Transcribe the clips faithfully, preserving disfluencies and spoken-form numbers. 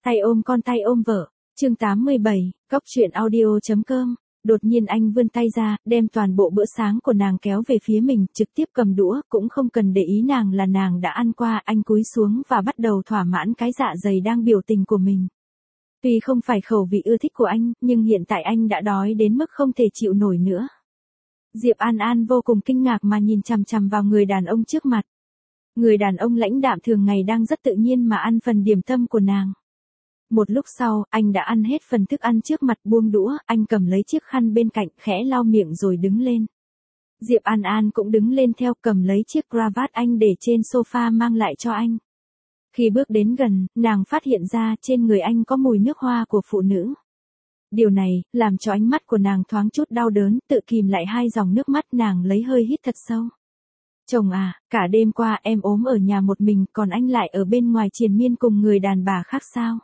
Tay ôm con tay ôm vợ. Chương tám mươi bảy, Cóc truyện audio chấm com. Đột nhiên anh vươn tay ra, đem toàn bộ bữa sáng của nàng kéo về phía mình, trực tiếp cầm đũa, cũng không cần để ý nàng là nàng đã ăn qua, anh cúi xuống và bắt đầu thỏa mãn cái dạ dày đang biểu tình của mình. Tuy không phải khẩu vị ưa thích của anh, nhưng hiện tại anh đã đói đến mức không thể chịu nổi nữa. Diệp An An vô cùng kinh ngạc mà nhìn chằm chằm vào người đàn ông trước mặt. Người đàn ông lãnh đạm thường ngày đang rất tự nhiên mà ăn phần điểm tâm của nàng. Một lúc sau, anh đã ăn hết phần thức ăn trước mặt, buông đũa, anh cầm lấy chiếc khăn bên cạnh, khẽ lau miệng rồi đứng lên. Diệp An An cũng đứng lên theo, cầm lấy chiếc cravat anh để trên sofa mang lại cho anh. Khi bước đến gần, nàng phát hiện ra trên người anh có mùi nước hoa của phụ nữ. Điều này, làm cho ánh mắt của nàng thoáng chút đau đớn, tự kìm lại hai dòng nước mắt, nàng lấy hơi hít thật sâu. Chồng à, cả đêm qua em ốm ở nhà một mình, còn anh lại ở bên ngoài triền miên cùng người đàn bà khác sao?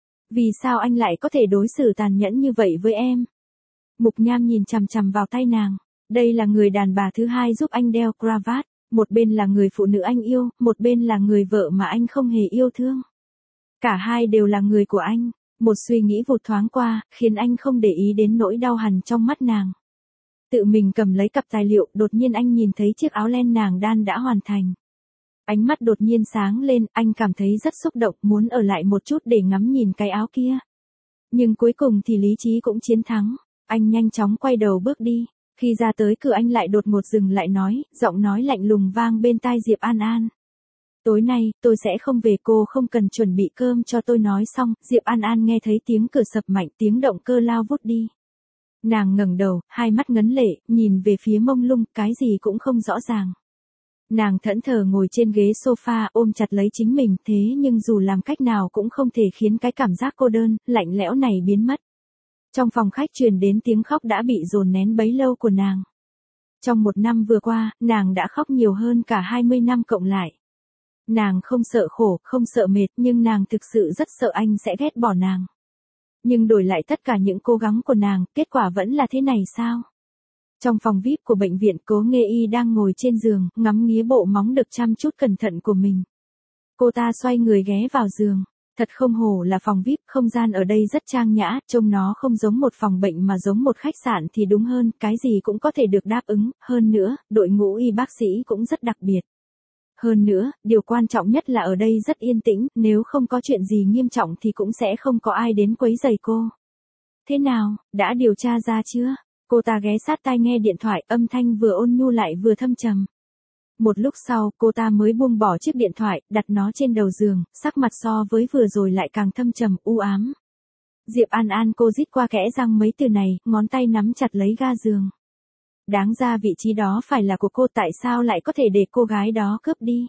Vì sao anh lại có thể đối xử tàn nhẫn như vậy với em? Mục Nham nhìn chằm chằm vào tay nàng. Đây là người đàn bà thứ hai giúp anh đeo cravat. Một bên là người phụ nữ anh yêu, một bên là người vợ mà anh không hề yêu thương. Cả hai đều là người của anh. Một suy nghĩ vụt thoáng qua, khiến anh không để ý đến nỗi đau hằn trong mắt nàng. Tự mình cầm lấy cặp tài liệu, đột nhiên anh nhìn thấy chiếc áo len nàng đan đã hoàn thành. Ánh mắt đột nhiên sáng lên, anh cảm thấy rất xúc động, muốn ở lại một chút để ngắm nhìn cái áo kia. Nhưng cuối cùng thì lý trí cũng chiến thắng, anh nhanh chóng quay đầu bước đi. Khi ra tới cửa anh lại đột ngột dừng lại nói, giọng nói lạnh lùng vang bên tai Diệp An An. Tối nay, tôi sẽ không về, cô không cần chuẩn bị cơm cho tôi. Nói xong, Diệp An An nghe thấy tiếng cửa sập mạnh, tiếng động cơ lao vút đi. Nàng ngẩng đầu, hai mắt ngấn lệ, nhìn về phía mông lung, cái gì cũng không rõ ràng. Nàng thẫn thờ ngồi trên ghế sofa ôm chặt lấy chính mình, thế nhưng dù làm cách nào cũng không thể khiến cái cảm giác cô đơn, lạnh lẽo này biến mất. Trong phòng khách truyền đến tiếng khóc đã bị dồn nén bấy lâu của nàng. Trong một năm vừa qua, nàng đã khóc nhiều hơn cả hai mươi năm cộng lại. Nàng không sợ khổ, không sợ mệt, nhưng nàng thực sự rất sợ anh sẽ ghét bỏ nàng. Nhưng đổi lại tất cả những cố gắng của nàng, kết quả vẫn là thế này sao? Trong phòng vi ai pi của bệnh viện, Cố Nghê Y đang ngồi trên giường, ngắm nghía bộ móng được chăm chút cẩn thận của mình. Cô ta xoay người ghé vào giường. Thật không hổ là phòng vi ai pi, không gian ở đây rất trang nhã, trông nó không giống một phòng bệnh mà giống một khách sạn thì đúng hơn, cái gì cũng có thể được đáp ứng, hơn nữa, đội ngũ y bác sĩ cũng rất đặc biệt. Hơn nữa, điều quan trọng nhất là ở đây rất yên tĩnh, nếu không có chuyện gì nghiêm trọng thì cũng sẽ không có ai đến quấy rầy cô. Thế nào, đã điều tra ra chưa? Cô ta ghé sát tai nghe điện thoại, âm thanh vừa ôn nhu lại vừa thâm trầm. Một lúc sau, cô ta mới buông bỏ chiếc điện thoại, đặt nó trên đầu giường, sắc mặt so với vừa rồi lại càng thâm trầm, u ám. Diệp An An cô rít qua kẽ răng mấy từ này, ngón tay nắm chặt lấy ga giường. Đáng ra vị trí đó phải là của cô, tại sao lại có thể để cô gái đó cướp đi?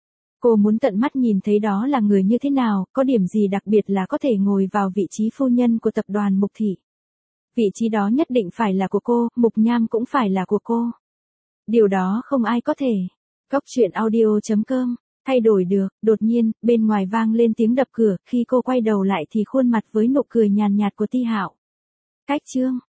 Cô muốn tận mắt nhìn thấy đó là người như thế nào, có điểm gì đặc biệt là có thể ngồi vào vị trí phu nhân của tập đoàn Mục Thị. Vị trí đó nhất định phải là của cô, Mục Nham cũng phải là của cô. Điều đó không ai có thể. Cóc truyện audio chấm com. Thay đổi được, đột nhiên, bên ngoài vang lên tiếng đập cửa, khi cô quay đầu lại thì khuôn mặt với nụ cười nhàn nhạt của Ti Hạo. Cách chương.